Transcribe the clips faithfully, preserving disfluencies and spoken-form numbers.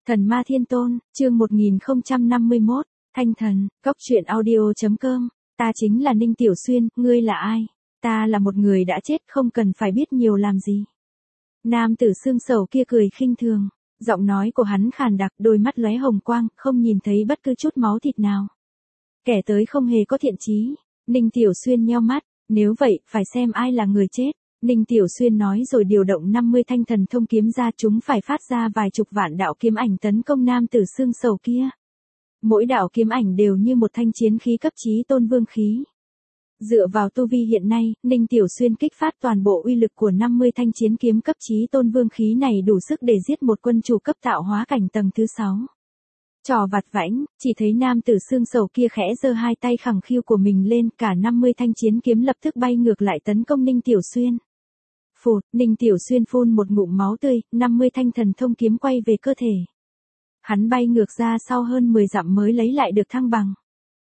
Thần ma thiên tôn, chương một nghìn không trăm năm mươi mốt, Thanh thần, cốc truyện audio.com, ta chính là Ninh Tiểu Xuyên, ngươi là ai? Ta là một người đã chết không cần phải biết nhiều làm gì. Nam tử xương sầu kia cười khinh thường, giọng nói của hắn khàn đặc, đôi mắt lóe hồng quang, không nhìn thấy bất cứ chút máu thịt nào. Kẻ tới không hề có thiện chí. Ninh Tiểu Xuyên nheo mắt, nếu vậy, phải xem ai là người chết. Ninh Tiểu Xuyên nói rồi điều động năm mươi thanh thần thông kiếm ra, chúng phải phát ra vài chục vạn đạo kiếm ảnh tấn công nam tử xương sầu kia. Mỗi đạo kiếm ảnh đều như một thanh chiến khí cấp chí tôn vương khí. Dựa vào tu vi hiện nay, Ninh Tiểu Xuyên kích phát toàn bộ uy lực của năm mươi thanh chiến kiếm cấp chí tôn vương khí này đủ sức để giết một quân chủ cấp tạo hóa cảnh tầng thứ sáu. Trò vặt vãnh, chỉ thấy nam tử xương sầu kia khẽ giơ hai tay khẳng khiu của mình lên, cả năm mươi thanh chiến kiếm lập tức bay ngược lại tấn công Ninh Tiểu Xuyên. Phụt, Ninh Tiểu Xuyên phun một ngụm máu tươi, năm mươi thanh thần thông kiếm quay về cơ thể. Hắn bay ngược ra sau hơn mười dặm mới lấy lại được thăng bằng.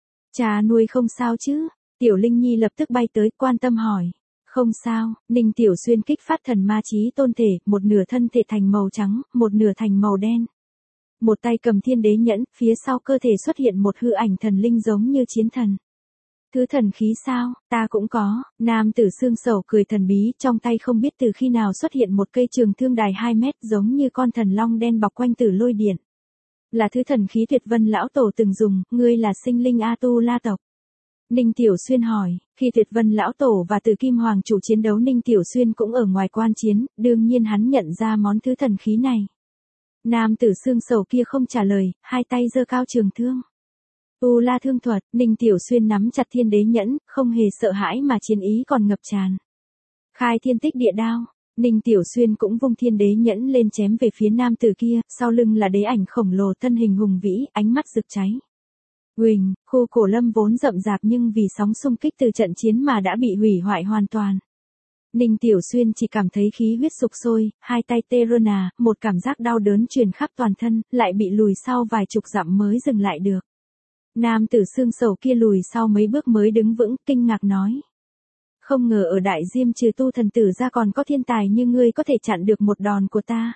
Cha nuôi không sao chứ? Tiểu Linh Nhi lập tức bay tới, quan tâm hỏi. Không sao, Ninh Tiểu Xuyên kích phát thần ma chí tôn thể, một nửa thân thể thành màu trắng, một nửa thành màu đen. Một tay cầm thiên đế nhẫn, phía sau cơ thể xuất hiện một hư ảnh thần linh giống như chiến thần. Thứ thần khí sao, ta cũng có. Nam tử xương sầu cười thần bí, trong tay không biết từ khi nào xuất hiện một cây trường thương dài hai mét giống như con thần long đen bọc quanh tử lôi điện. Là thứ thần khí Tuyệt Vân lão tổ từng dùng, ngươi là sinh linh A Tu La tộc. Ninh Tiểu Xuyên hỏi, khi Tuyệt Vân lão tổ và Từ Kim Hoàng chủ chiến đấu, Ninh Tiểu Xuyên cũng ở ngoài quan chiến, đương nhiên hắn nhận ra món thứ thần khí này. Nam tử xương sầu kia không trả lời, hai tay giơ cao trường thương. Tu La thương thuật, Ninh Tiểu Xuyên nắm chặt thiên đế nhẫn, không hề sợ hãi mà chiến ý còn ngập tràn. Khai thiên tích địa đao, Ninh Tiểu Xuyên cũng vung thiên đế nhẫn lên chém về phía nam tử kia, sau lưng là đế ảnh khổng lồ thân hình hùng vĩ, ánh mắt rực cháy. Huỳnh, khu cổ lâm vốn rậm rạp nhưng vì sóng xung kích từ trận chiến mà đã bị hủy hoại hoàn toàn. Ninh Tiểu Xuyên chỉ cảm thấy khí huyết sục sôi, hai tay tê rơn à, một cảm giác đau đớn truyền khắp toàn thân, lại bị lùi sau vài chục dặm mới dừng lại được. Nam tử xương sầu kia lùi sau mấy bước mới đứng vững, kinh ngạc nói. Không ngờ ở Đại Diêm trừ tu thần tử ra còn có thiên tài như ngươi có thể chặn được một đòn của ta.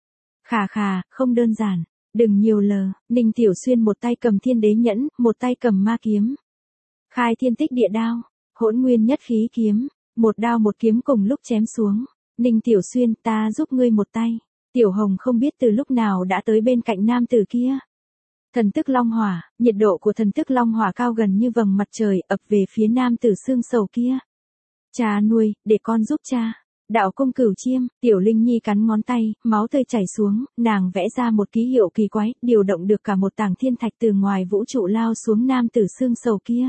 Khà khà, không đơn giản, đừng nhiều lờ. Ninh Tiểu Xuyên một tay cầm thiên đế nhẫn, một tay cầm ma kiếm. Khai thiên tích địa đao, hỗn nguyên nhất khí kiếm, một đao một kiếm cùng lúc chém xuống. Ninh Tiểu Xuyên, ta giúp ngươi một tay. Tiểu Hồng không biết từ lúc nào đã tới bên cạnh nam tử kia. Thần tức long hỏa, nhiệt độ của thần tức long hỏa cao gần như vầng mặt trời, ập về phía nam tử xương sầu kia. Cha nuôi, để con giúp cha. Đạo công cửu chiêm, Tiểu Linh Nhi cắn ngón tay, máu tươi chảy xuống, nàng vẽ ra một ký hiệu kỳ quái, điều động được cả một tảng thiên thạch từ ngoài vũ trụ lao xuống nam tử xương sầu kia.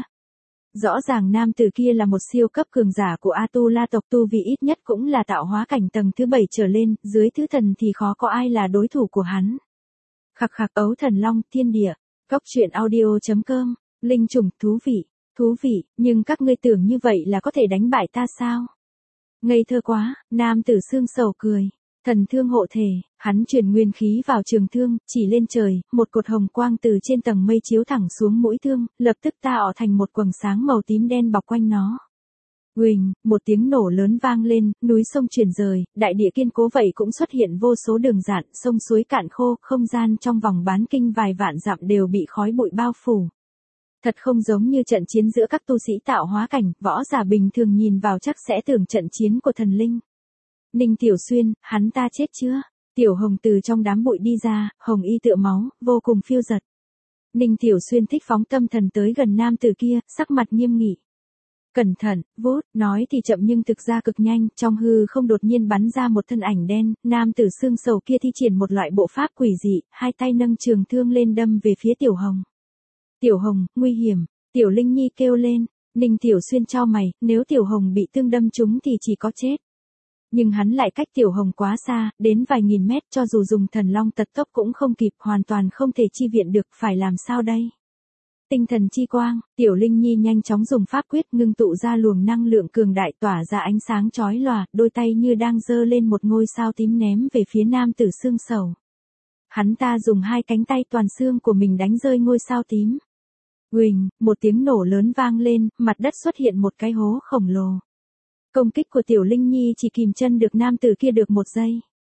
Rõ ràng nam tử kia là một siêu cấp cường giả của A Tu La tộc, tu vì ít nhất cũng là tạo hóa cảnh tầng thứ bảy trở lên, dưới thứ thần thì khó có ai là đối thủ của hắn. Khặc khặc, ấu thần long, thiên địa, cốc truyện audio.com, linh trùng, thú vị, thú vị, nhưng các ngươi tưởng như vậy là có thể đánh bại ta sao? Ngây thơ quá, nam tử xương sầu cười, thần thương hộ thể, hắn truyền nguyên khí vào trường thương, chỉ lên trời, một cột hồng quang từ trên tầng mây chiếu thẳng xuống mũi thương, lập tức tạo thành một quầng sáng màu tím đen bọc quanh nó. Huỳnh, một tiếng nổ lớn vang lên, núi sông chuyển rời, đại địa kiên cố vậy cũng xuất hiện vô số đường dạn, sông suối cạn khô, không gian trong vòng bán kinh vài vạn dặm đều bị khói bụi bao phủ. Thật không giống như trận chiến giữa các tu sĩ tạo hóa cảnh, võ giả bình thường nhìn vào chắc sẽ tưởng trận chiến của thần linh. Ninh Tiểu Xuyên, hắn ta chết chưa? Tiểu Hồng từ trong đám bụi đi ra, hồng y tựa máu, vô cùng phiêu dật. Ninh Tiểu Xuyên thích phóng tâm thần tới gần nam tử kia, sắc mặt nghiêm nghị. Cẩn thận, vút, nói thì chậm nhưng thực ra cực nhanh, trong hư không đột nhiên bắn ra một thân ảnh đen, nam tử xương sầu kia thi triển một loại bộ pháp quỷ dị, hai tay nâng trường thương lên đâm về phía Tiểu Hồng. Tiểu Hồng, nguy hiểm, Tiểu Linh Nhi kêu lên, Ninh Tiểu Xuyên chau mày, nếu Tiểu Hồng bị thương đâm trúng thì chỉ có chết. Nhưng hắn lại cách Tiểu Hồng quá xa, đến vài nghìn mét, cho dù dùng thần long tật tốc cũng không kịp, hoàn toàn không thể chi viện được, phải làm sao đây? Tinh thần chi quang, Tiểu Linh Nhi nhanh chóng dùng pháp quyết ngưng tụ ra luồng năng lượng cường đại tỏa ra ánh sáng chói lòa, đôi tay như đang giơ lên một ngôi sao tím ném về phía nam tử xương sầu. Hắn ta dùng hai cánh tay toàn xương của mình đánh rơi ngôi sao tím. Huỳnh, một tiếng nổ lớn vang lên, mặt đất xuất hiện một cái hố khổng lồ. Công kích của Tiểu Linh Nhi chỉ kìm chân được nam tử kia được một giây.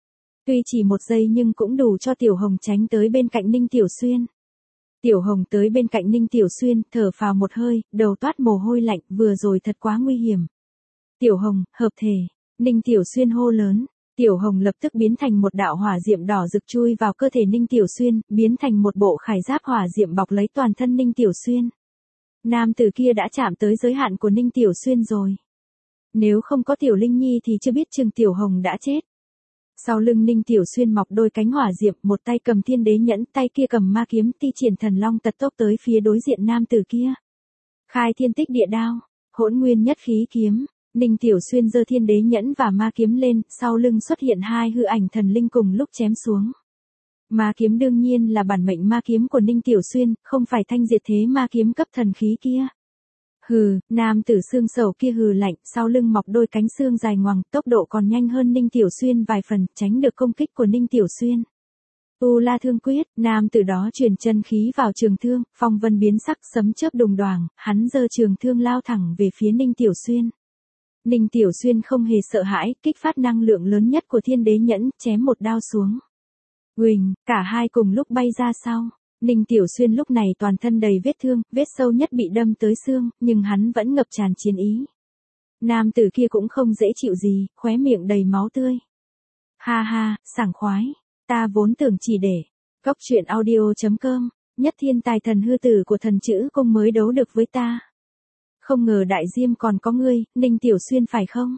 Tuy chỉ một giây nhưng cũng đủ cho Tiểu Hồng tránh tới bên cạnh Ninh Tiểu Xuyên. Tiểu Hồng tới bên cạnh Ninh Tiểu Xuyên, thở phào một hơi, đầu toát mồ hôi lạnh, vừa rồi thật quá nguy hiểm. Tiểu Hồng, hợp thể. Ninh Tiểu Xuyên hô lớn. Tiểu Hồng lập tức biến thành một đạo hỏa diệm đỏ rực chui vào cơ thể Ninh Tiểu Xuyên, biến thành một bộ khải giáp hỏa diệm bọc lấy toàn thân Ninh Tiểu Xuyên. Nam tử kia đã chạm tới giới hạn của Ninh Tiểu Xuyên rồi. Nếu không có Tiểu Linh Nhi thì chưa biết chừng Tiểu Hồng đã chết. Sau lưng Ninh Tiểu Xuyên mọc đôi cánh hỏa diệm, một tay cầm thiên đế nhẫn, tay kia cầm ma kiếm, ti triển thần long tật tốc tới phía đối diện nam tử kia. Khai thiên tích địa đao, hỗn nguyên nhất khí kiếm. Ninh Tiểu Xuyên giơ thiên đế nhẫn và ma kiếm lên, sau lưng xuất hiện hai hư ảnh thần linh cùng lúc chém xuống. Ma kiếm đương nhiên là bản mệnh ma kiếm của Ninh Tiểu Xuyên, không phải thanh diệt thế ma kiếm cấp thần khí kia. Hừ, nam tử xương sầu kia hừ lạnh, sau lưng mọc đôi cánh xương dài ngoằng, tốc độ còn nhanh hơn Ninh Tiểu Xuyên vài phần, tránh được công kích của Ninh Tiểu Xuyên. U La Thương Quyết, nam tử đó truyền chân khí vào trường thương, phong vân biến sắc, sấm chớp đùng đoàng, hắn giơ trường thương lao thẳng về phía Ninh Tiểu Xuyên. Ninh Tiểu Xuyên không hề sợ hãi, kích phát năng lượng lớn nhất của thiên đế nhẫn, chém một đao xuống. Uỳnh, cả hai cùng lúc bay ra sau. Ninh Tiểu Xuyên lúc này toàn thân đầy vết thương, vết sâu nhất bị đâm tới xương, nhưng hắn vẫn ngập tràn chiến ý. Nam tử kia cũng không dễ chịu gì, khóe miệng đầy máu tươi. Ha ha, sảng khoái. Ta vốn tưởng chỉ để cóc truyện audio chấm com, nhất thiên tài thần hư tử của thần chữ cung mới đấu được với ta. Không ngờ đại diêm còn có ngươi, Ninh Tiểu Xuyên phải không?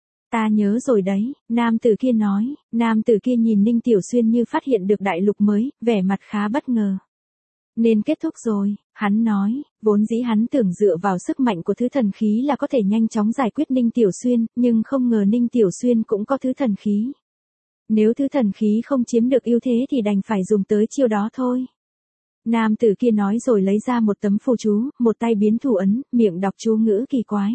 Ta nhớ rồi đấy, nam tử kia nói. Nam tử kia nhìn Ninh Tiểu Xuyên như phát hiện được đại lục mới, vẻ mặt khá bất ngờ. Nên kết thúc rồi, hắn nói, vốn dĩ hắn tưởng dựa vào sức mạnh của thứ thần khí là có thể nhanh chóng giải quyết Ninh Tiểu Xuyên, nhưng không ngờ Ninh Tiểu Xuyên cũng có thứ thần khí. Nếu thứ thần khí không chiếm được ưu thế thì đành phải dùng tới chiêu đó thôi. Nam tử kia nói rồi lấy ra một tấm phù chú, một tay biến thủ ấn, miệng đọc chú ngữ kỳ quái.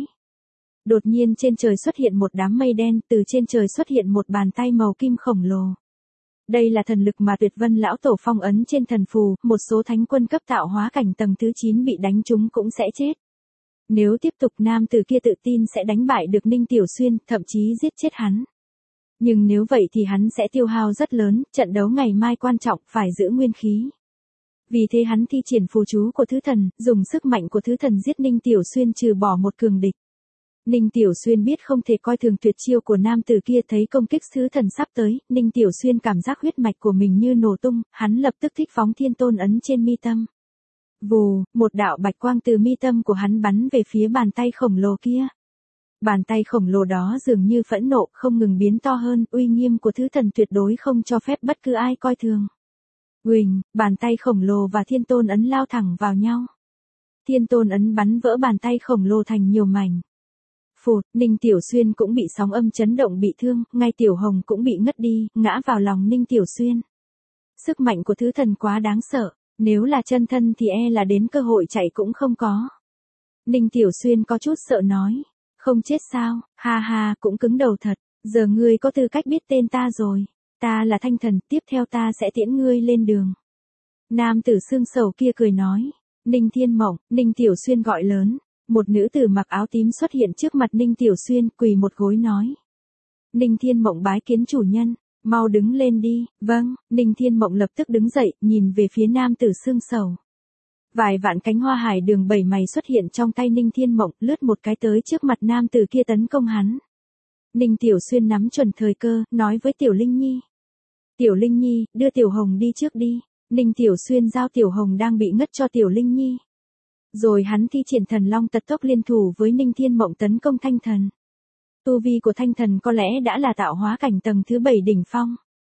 Đột nhiên trên trời xuất hiện một đám mây đen, từ trên trời xuất hiện một bàn tay màu kim khổng lồ. Đây là thần lực mà Tuyệt Vân lão tổ phong ấn trên thần phù, một số thánh quân cấp tạo hóa cảnh tầng thứ chín bị đánh trúng cũng sẽ chết. Nếu tiếp tục nam tử kia tự tin sẽ đánh bại được Ninh Tiểu Xuyên, thậm chí giết chết hắn. Nhưng nếu vậy thì hắn sẽ tiêu hao rất lớn, trận đấu ngày mai quan trọng, phải giữ nguyên khí. Vì thế hắn thi triển phù chú của thứ thần, dùng sức mạnh của thứ thần giết Ninh Tiểu Xuyên trừ bỏ một cường địch. Ninh Tiểu Xuyên biết không thể coi thường tuyệt chiêu của nam tử kia, thấy công kích thứ thần sắp tới, Ninh Tiểu Xuyên cảm giác huyết mạch của mình như nổ tung, hắn lập tức thích phóng thiên tôn ấn trên mi tâm. Vù, một đạo bạch quang từ mi tâm của hắn bắn về phía bàn tay khổng lồ kia. Bàn tay khổng lồ đó dường như phẫn nộ, không ngừng biến to hơn, uy nghiêm của thứ thần tuyệt đối không cho phép bất cứ ai coi thường. Uỳnh, bàn tay khổng lồ và thiên tôn ấn lao thẳng vào nhau. Thiên tôn ấn bắn vỡ bàn tay khổng lồ thành nhiều mảnh. Phụt, Ninh Tiểu Xuyên cũng bị sóng âm chấn động bị thương, ngay Tiểu Hồng cũng bị ngất đi, ngã vào lòng Ninh Tiểu Xuyên. Sức mạnh của thứ thần quá đáng sợ, nếu là chân thân thì e là đến cơ hội chạy cũng không có. Ninh Tiểu Xuyên có chút sợ nói, không chết sao, ha ha, cũng cứng đầu thật, giờ ngươi có tư cách biết tên ta rồi, ta là Thanh Thần, tiếp theo ta sẽ tiễn ngươi lên đường. Nam tử xương sầu kia cười nói, Ninh Thiên Mộng, Ninh Tiểu Xuyên gọi lớn. Một nữ tử mặc áo tím xuất hiện trước mặt Ninh Tiểu Xuyên, quỳ một gối nói. Ninh Thiên Mộng bái kiến chủ nhân, mau đứng lên đi. Vâng, Ninh Thiên Mộng lập tức đứng dậy, nhìn về phía nam tử xương sầu. Vài vạn cánh hoa hải đường bảy mày xuất hiện trong tay Ninh Thiên Mộng, lướt một cái tới trước mặt nam tử kia tấn công hắn. Ninh Tiểu Xuyên nắm chuẩn thời cơ, nói với Tiểu Linh Nhi. Tiểu Linh Nhi, đưa Tiểu Hồng đi trước đi. Ninh Tiểu Xuyên giao Tiểu Hồng đang bị ngất cho Tiểu Linh Nhi. Rồi hắn thi triển thần long tật tốc liên thủ với Ninh Thiên Mộng tấn công Thanh Thần. Tu vi của Thanh Thần có lẽ đã là tạo hóa cảnh tầng thứ bảy đỉnh phong.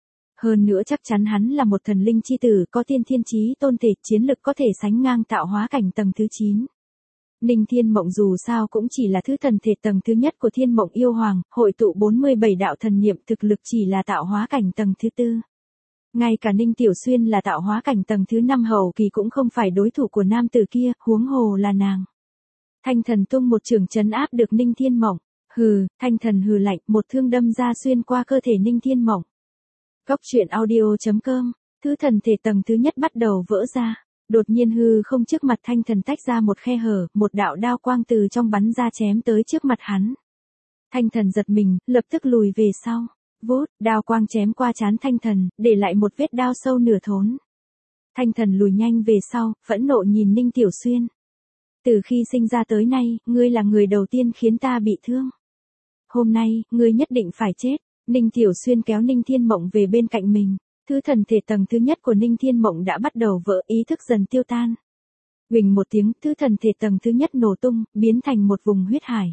Hơn nữa chắc chắn hắn là một thần linh chi tử có tiên thiên chí tôn thể, chiến lực có thể sánh ngang tạo hóa cảnh tầng thứ chín. Ninh Thiên Mộng dù sao cũng chỉ là thứ thần thể tầng thứ nhất của Thiên Mộng Yêu Hoàng, hội tụ bốn mươi bảy đạo thần niệm, thực lực chỉ là tạo hóa cảnh tầng thứ tư. Ngay cả Ninh Tiểu Xuyên là tạo hóa cảnh tầng thứ năm hậu kỳ cũng không phải đối thủ của nam tử kia, huống hồ là nàng. Thanh Thần tung một trường trấn áp được Ninh Thiên Mộng. Hừ, Thanh Thần hừ lạnh, một thương đâm ra xuyên qua cơ thể Ninh Thiên Mộng. Cóc truyện audio chấm com, thứ thần thể tầng thứ nhất bắt đầu vỡ ra. Đột nhiên hư không trước mặt Thanh Thần tách ra một khe hở, một đạo đao quang từ trong bắn ra chém tới trước mặt hắn. Thanh Thần giật mình, lập tức lùi về sau. Vút, đao quang chém qua trán Thanh Thần, để lại một vết đao sâu nửa thốn. Thanh Thần lùi nhanh về sau, phẫn nộ nhìn Ninh Tiểu Xuyên. Từ khi sinh ra tới nay, ngươi là người đầu tiên khiến ta bị thương. Hôm nay, ngươi nhất định phải chết. Ninh Tiểu Xuyên kéo Ninh Thiên Mộng về bên cạnh mình. Thứ thần thể tầng thứ nhất của Ninh Thiên Mộng đã bắt đầu vỡ, ý thức dần tiêu tan. Huỳnh một tiếng, thứ thần thể tầng thứ nhất nổ tung, biến thành một vùng huyết hải.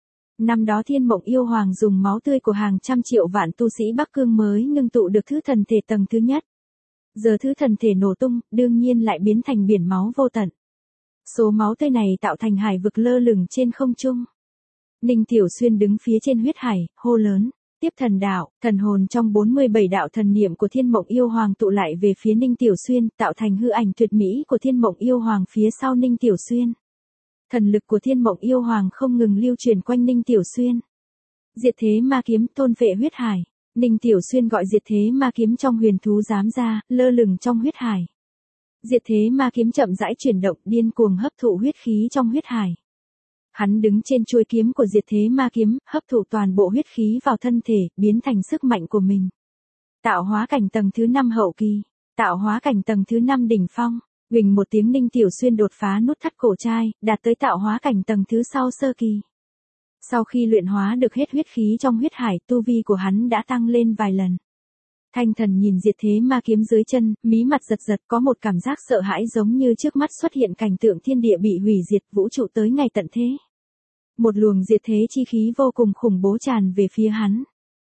Năm đó Thiên Mộng Yêu Hoàng dùng máu tươi của hàng trăm triệu vạn tu sĩ Bắc Cương mới ngưng tụ được thứ thần thể tầng thứ nhất. Giờ thứ thần thể nổ tung, đương nhiên lại biến thành biển máu vô tận. Số máu tươi này tạo thành hải vực lơ lửng trên không trung. Ninh Tiểu Xuyên đứng phía trên huyết hải, hô lớn, tiếp thần đạo, thần hồn trong bốn mươi bảy đạo thần niệm của Thiên Mộng Yêu Hoàng tụ lại về phía Ninh Tiểu Xuyên, tạo thành hư ảnh tuyệt mỹ của Thiên Mộng Yêu Hoàng phía sau Ninh Tiểu Xuyên. Thần lực của Thiên Mộng Yêu Hoàng không ngừng lưu truyền quanh Ninh Tiểu Xuyên. Diệt thế ma kiếm thôn vệ huyết hải. Ninh Tiểu Xuyên gọi diệt thế ma kiếm trong huyền thú giám ra, lơ lửng trong huyết hải. Diệt thế ma kiếm chậm rãi chuyển động, điên cuồng hấp thụ huyết khí trong huyết hải. Hắn đứng trên chuôi kiếm của diệt thế ma kiếm, hấp thụ toàn bộ huyết khí vào thân thể, biến thành sức mạnh của mình. Tạo hóa cảnh tầng thứ năm hậu kỳ, tạo hóa cảnh tầng thứ năm đỉnh phong. Huỳnh một tiếng, Ninh Tiểu Xuyên đột phá nút thắt cổ trai, đạt tới tạo hóa cảnh tầng thứ sau sơ kỳ. Sau khi luyện hóa được hết huyết khí trong huyết hải, tu vi của hắn đã tăng lên vài lần. Thanh Thần nhìn diệt thế ma kiếm dưới chân, mí mặt giật giật, có một cảm giác sợ hãi giống như trước mắt xuất hiện cảnh tượng thiên địa bị hủy diệt, vũ trụ tới ngày tận thế. Một luồng diệt thế chi khí vô cùng khủng bố tràn về phía hắn.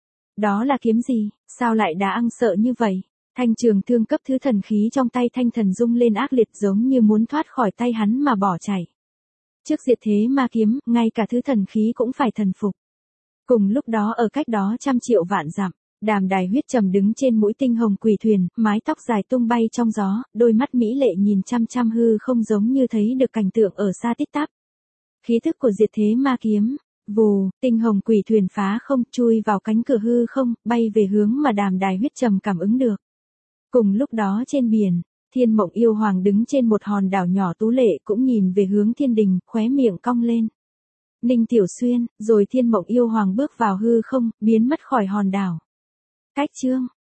Đó là kiếm gì, sao lại đã ăn sợ như vậy? Thanh trường thương cấp thứ thần khí trong tay Thanh Thần rung lên ác liệt, giống như muốn thoát khỏi tay hắn mà bỏ chạy. Trước diệt thế ma kiếm, ngay cả thứ thần khí cũng phải thần phục. Cùng lúc đó ở cách đó trăm triệu vạn dặm, Đàm Đài Huyết Trầm đứng trên mũi tinh hồng quỷ thuyền, mái tóc dài tung bay trong gió, đôi mắt mỹ lệ nhìn chăm chăm hư không giống như thấy được cảnh tượng ở xa tít tắp. Khí thức của diệt thế ma kiếm, vù, tinh hồng quỷ thuyền phá không, chui vào cánh cửa hư không, bay về hướng mà Đàm Đài Huyết Trầm cảm ứng được. Cùng lúc đó trên biển, Thiên Mộng Yêu Hoàng đứng trên một hòn đảo nhỏ tú lệ, cũng nhìn về hướng thiên đình, khóe miệng cong lên. Ninh Tiểu Xuyên, rồi Thiên Mộng Yêu Hoàng bước vào hư không, biến mất khỏi hòn đảo. Cách chương